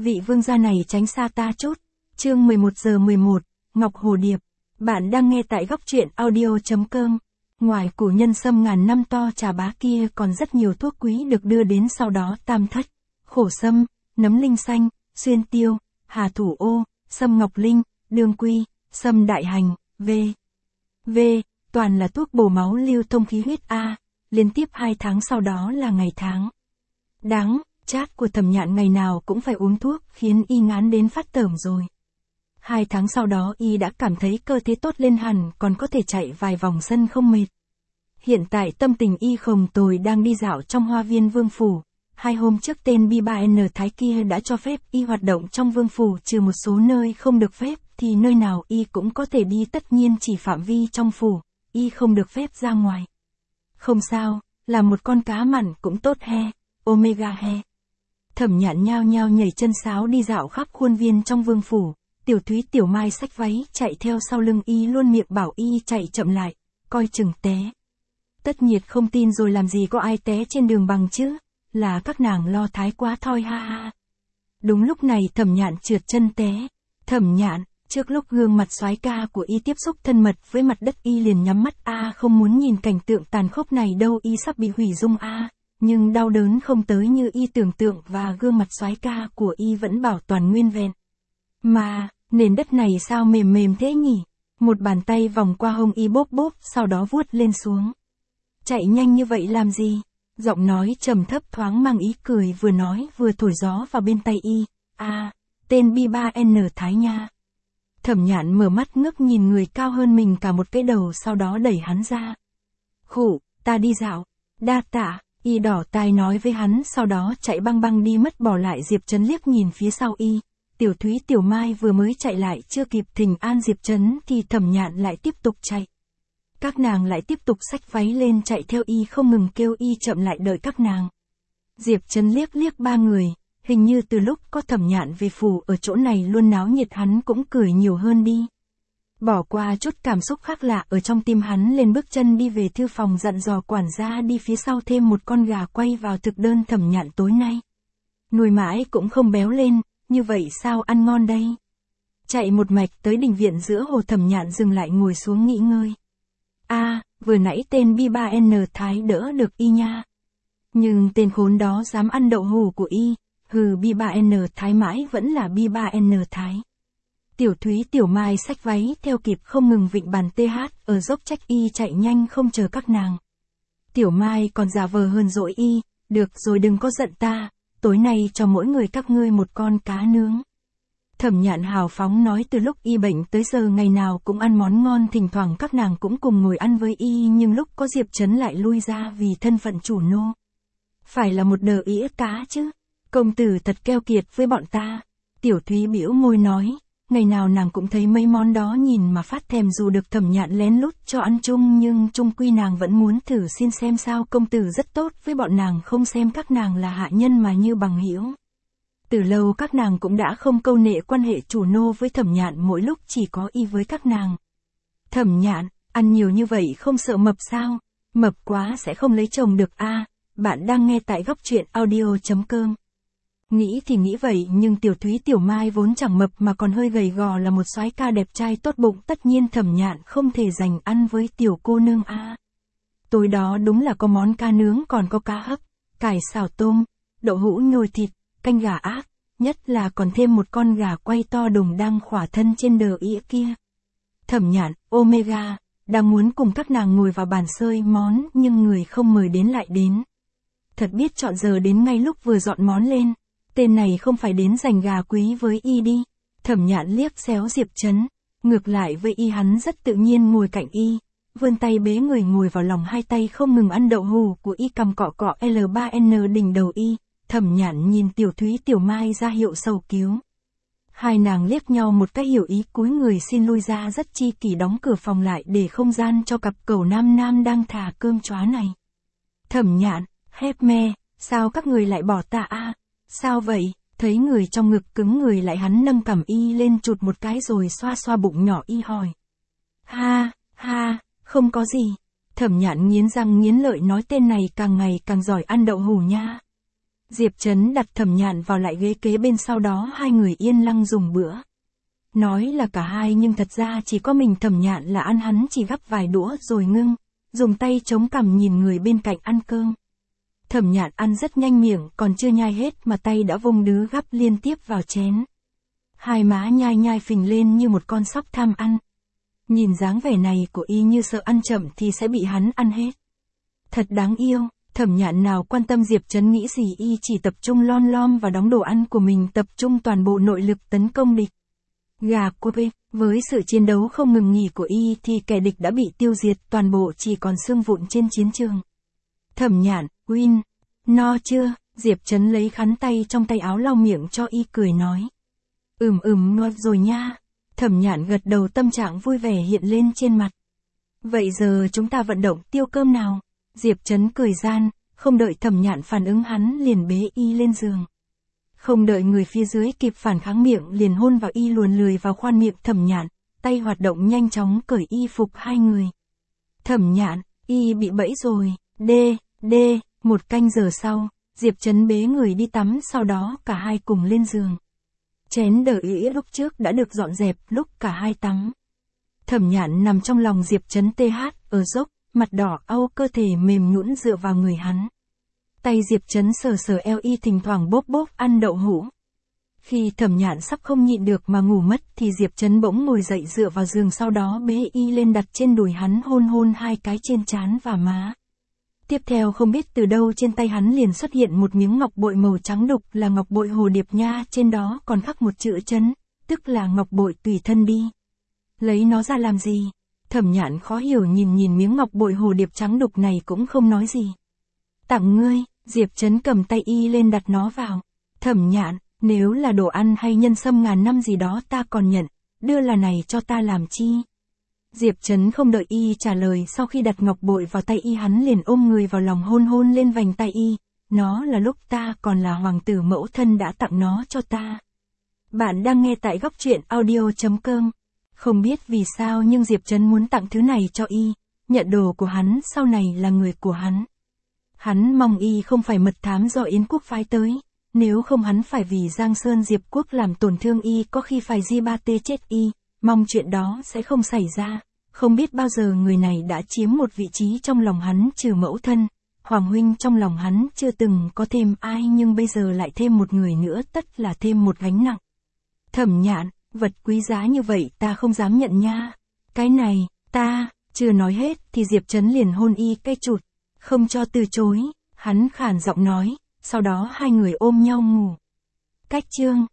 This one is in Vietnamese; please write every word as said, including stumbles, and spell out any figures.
vị vương gia này tránh xa ta chút. Chương mười một giờ mười một, Ngọc Hồ Điệp. Bạn đang nghe tại góc truyện audio.com. Ngoài củ nhân sâm ngàn năm to trà bá kia còn rất nhiều thuốc quý được đưa đến sau đó: tam thất, khổ sâm, nấm linh xanh, xuyên tiêu, hà thủ ô, sâm ngọc linh, đương quy, sâm đại hành, v. v. Toàn là thuốc bổ máu lưu thông khí huyết A. Liên tiếp hai tháng sau đó là ngày tháng đáng chát của Thẩm Nhạn, ngày nào cũng phải uống thuốc, khiến y ngán đến phát tởm rồi. Hai tháng sau đó y đã cảm thấy cơ thể tốt lên hẳn, còn có thể chạy vài vòng sân không mệt. Hiện tại tâm tình y không tồi, đang đi dạo trong hoa viên vương phủ. Hai hôm trước tên B ba N Thái kia đã cho phép y hoạt động trong vương phủ, trừ một số nơi không được phép, thì nơi nào y cũng có thể đi, tất nhiên chỉ phạm vi trong phủ, y không được phép ra ngoài. Không sao, là một con cá mặn cũng tốt he, omega he. Thẩm Nhạn nhao nhao nhảy chân sáo đi dạo khắp khuôn viên trong vương phủ. Tiểu Thúy Tiểu Mai xách váy chạy theo sau lưng y, luôn miệng bảo y chạy chậm lại, coi chừng té. Tất Nhiệt không tin rồi, làm gì có ai té trên đường bằng chứ, là các nàng lo thái quá thôi ha ha. Đúng lúc này Thẩm Nhạn trượt chân té. Thẩm Nhạn, trước lúc gương mặt soái ca của y tiếp xúc thân mật với mặt đất, y liền nhắm mắt a, không muốn nhìn cảnh tượng tàn khốc này đâu, y sắp bị hủy dung a. Nhưng đau đớn không tới như y tưởng tượng, và gương mặt soái ca của y vẫn bảo toàn nguyên vẹn. Mà, nền đất này sao mềm mềm thế nhỉ? Một bàn tay vòng qua hông y bóp bóp, sau đó vuốt lên xuống. Chạy nhanh như vậy làm gì? Giọng nói trầm thấp thoáng mang ý cười, vừa nói vừa thổi gió vào bên tay y. À, tên B ba N Thái nha. Thẩm Nhạn mở mắt ngước nhìn người cao hơn mình cả một cái đầu, sau đó đẩy hắn ra. Khụ, ta đi dạo. Đa tạ, y đỏ tai nói với hắn, sau đó chạy băng băng đi mất, bỏ lại Diệp Trấn liếc nhìn phía sau y. Tiểu Thúy Tiểu Mai vừa mới chạy lại, chưa kịp thỉnh an Diệp Trấn thì Thẩm Nhạn lại tiếp tục chạy. Các nàng lại tiếp tục xách váy lên chạy theo y, không ngừng kêu y chậm lại đợi các nàng. Diệp Trấn liếc liếc ba người, hình như từ lúc có Thẩm Nhạn về phủ ở chỗ này luôn náo nhiệt, hắn cũng cười nhiều hơn đi. Bỏ qua chút cảm xúc khác lạ ở trong tim hắn, lên bước chân đi về thư phòng, dặn dò quản gia đi phía sau thêm một con gà quay vào thực đơn Thẩm Nhạn tối nay. Nuôi mãi cũng không béo lên, như vậy sao ăn ngon đây? Chạy một mạch tới đình viện giữa hồ, Thẩm Nhạn dừng lại ngồi xuống nghỉ ngơi. A, à, vừa nãy tên B ba N Thái đỡ được y nha. Nhưng tên khốn đó dám ăn đậu hù của y, hừ, B ba N Thái mãi vẫn là B ba N Thái. Tiểu Thúy Tiểu Mai xách váy theo kịp, không ngừng vịnh bàn th ở dốc trách y chạy nhanh không chờ các nàng. Tiểu Mai còn giả vờ hờn dỗi y, được rồi đừng có giận ta, tối nay cho mỗi người các ngươi một con cá nướng. Thẩm Nhạn hào phóng nói, từ lúc y bệnh tới giờ ngày nào cũng ăn món ngon, thỉnh thoảng các nàng cũng cùng ngồi ăn với y, nhưng lúc có Diệp Trấn lại lui ra vì thân phận chủ nô. Phải là một đờ ĩa cá chứ, công tử thật keo kiệt với bọn ta. Tiểu Thúy bĩu môi nói, ngày nào nàng cũng thấy mấy món đó nhìn mà phát thèm, dù được Thẩm Nhạn lén lút cho ăn chung, nhưng chung quy nàng vẫn muốn thử xin xem sao công tử rất tốt với bọn nàng, không xem các nàng là hạ nhân mà như bằng hữu. Từ lâu các nàng cũng đã không câu nệ quan hệ chủ nô với Thẩm Nhạn, mỗi lúc chỉ có y với các nàng. Thẩm Nhạn, ăn nhiều như vậy không sợ mập sao? Mập quá sẽ không lấy chồng được a. À, bạn đang nghe tại góc truyện audio.com. Nghĩ thì nghĩ vậy, nhưng Tiểu Thúy Tiểu Mai vốn chẳng mập mà còn hơi gầy gò, là một soái ca đẹp trai tốt bụng, tất nhiên Thẩm Nhạn không thể dành ăn với tiểu cô nương a. À, tối đó đúng là có món cá nướng, còn có cá hấp, cải xào tôm, đậu hũ nhồi thịt, canh gà ác, nhất là còn thêm một con gà quay to đùng đang khỏa thân trên đờ ĩa kia. Thẩm Nhạn, omega, đang muốn cùng các nàng ngồi vào bàn xơi món, nhưng người không mời đến lại đến. Thật biết chọn giờ đến ngay lúc vừa dọn món lên. Tên này không phải đến giành gà quý với y đi. Thẩm Nhạn liếc xéo Diệp Trấn, ngược lại với y hắn rất tự nhiên ngồi cạnh y, vươn tay bế người ngồi vào lòng, hai tay không ngừng ăn đậu hù của y, cầm cọ cọ L ba N đỉnh đầu y. Thẩm Nhạn nhìn Tiểu Thúy Tiểu Mai ra hiệu sầu cứu. Hai nàng liếc nhau một cái hiểu ý, cúi người xin lui ra, rất chi kỷ đóng cửa phòng lại để không gian cho cặp cẩu nam nam đang thả cơm chóa này. Thẩm Nhạn, hép me, sao các người lại bỏ ta a? À? Sao vậy? Thấy người trong ngực cứng người lại, hắn nâng cằm y lên chụt một cái rồi xoa xoa bụng nhỏ y hỏi. Ha, ha, không có gì. Thẩm Nhạn nghiến răng nghiến lợi nói, tên này càng ngày càng giỏi ăn đậu hù nha. Diệp Trấn đặt Thẩm Nhạn vào lại ghế kế bên, sau đó hai người yên lặng dùng bữa. Nói là cả hai nhưng thật ra chỉ có mình Thẩm Nhạn là ăn, hắn chỉ gắp vài đũa rồi ngưng, dùng tay chống cằm nhìn người bên cạnh ăn cơm. Thẩm Nhạn ăn rất nhanh, miệng còn chưa nhai hết mà tay đã vung đứ gắp liên tiếp vào chén. Hai má nhai nhai phình lên như một con sóc tham ăn. Nhìn dáng vẻ này của y như sợ ăn chậm thì sẽ bị hắn ăn hết. Thật đáng yêu. Thẩm Nhạn nào quan tâm Diệp Trấn nghĩ gì, y chỉ tập trung lon lom vào đống đồ ăn của mình, tập trung toàn bộ nội lực tấn công địch. Gà cua bê, với sự chiến đấu không ngừng nghỉ của y thì kẻ địch đã bị tiêu diệt, toàn bộ chỉ còn xương vụn trên chiến trường. Thẩm Nhạn, Win, no chưa? Diệp Trấn lấy khăn tay trong tay áo lau miệng cho y, cười nói. Ừm ừm no rồi nha. Thẩm Nhạn gật đầu, tâm trạng vui vẻ hiện lên trên mặt. Vậy giờ chúng ta vận động tiêu cơm nào? Diệp Trấn cười gian, không đợi Thẩm Nhạn phản ứng hắn liền bế y lên giường. Không đợi người phía dưới kịp phản kháng, miệng liền hôn vào y, luồn lười vào khoan miệng Thẩm Nhạn, tay hoạt động nhanh chóng cởi y phục hai người. Thẩm Nhạn, y bị bẫy rồi, đê, đê, một canh giờ sau, Diệp Trấn bế người đi tắm, sau đó cả hai cùng lên giường. Chén đờ ĩ lúc trước đã được dọn dẹp lúc cả hai tắm. Thẩm Nhạn nằm trong lòng Diệp Trấn tê hát, ở dốc, mặt đỏ au, cơ thể mềm nhũn dựa vào người hắn. Tay Diệp Trấn sờ sờ eo y, thỉnh thoảng bóp bóp ăn đậu hũ. Khi Thẩm Nhạn sắp không nhịn được mà ngủ mất thì Diệp Trấn bỗng ngồi dậy dựa vào giường, sau đó bế y lên đặt trên đùi hắn, hôn hôn hai cái trên trán và má. Tiếp theo không biết từ đâu trên tay hắn liền xuất hiện một miếng ngọc bội màu trắng đục, là ngọc bội hồ điệp nha, trên đó còn khắc một chữ Trấn, tức là ngọc bội tùy thân đi. Lấy nó ra làm gì? Thẩm Nhạn khó hiểu nhìn nhìn miếng ngọc bội hồ điệp trắng đục này cũng không nói gì. Tặng ngươi. Diệp Trấn cầm tay y lên đặt nó vào. Thẩm Nhạn, nếu là đồ ăn hay nhân sâm ngàn năm gì đó ta còn nhận, đưa là này cho ta làm chi? Diệp Trấn không đợi y trả lời, sau khi đặt ngọc bội vào tay y hắn liền ôm người vào lòng, hôn hôn lên vành tay y. Nó là lúc ta còn là hoàng tử, mẫu thân đã tặng nó cho ta. Bạn đang nghe tại góc truyện audio chấm com. Không biết vì sao nhưng Diệp Trấn muốn tặng thứ này cho y, nhận đồ của hắn sau này là người của hắn. Hắn mong y không phải mật thám do Yến quốc phái tới, nếu không hắn phải vì Giang Sơn Diệp quốc làm tổn thương y, có khi phải di ba tê chết y, mong chuyện đó sẽ không xảy ra. Không biết bao giờ người này đã chiếm một vị trí trong lòng hắn, trừ mẫu thân, Hoàng huynh trong lòng hắn chưa từng có thêm ai, nhưng bây giờ lại thêm một người nữa, tất là thêm một gánh nặng. Thẩm Nhạn, vật quý giá như vậy ta không dám nhận nha. Cái này, ta, chưa nói hết thì Diệp Trấn liền hôn y cái chụt, không cho từ chối, hắn khàn giọng nói, sau đó hai người ôm nhau ngủ. Cách chương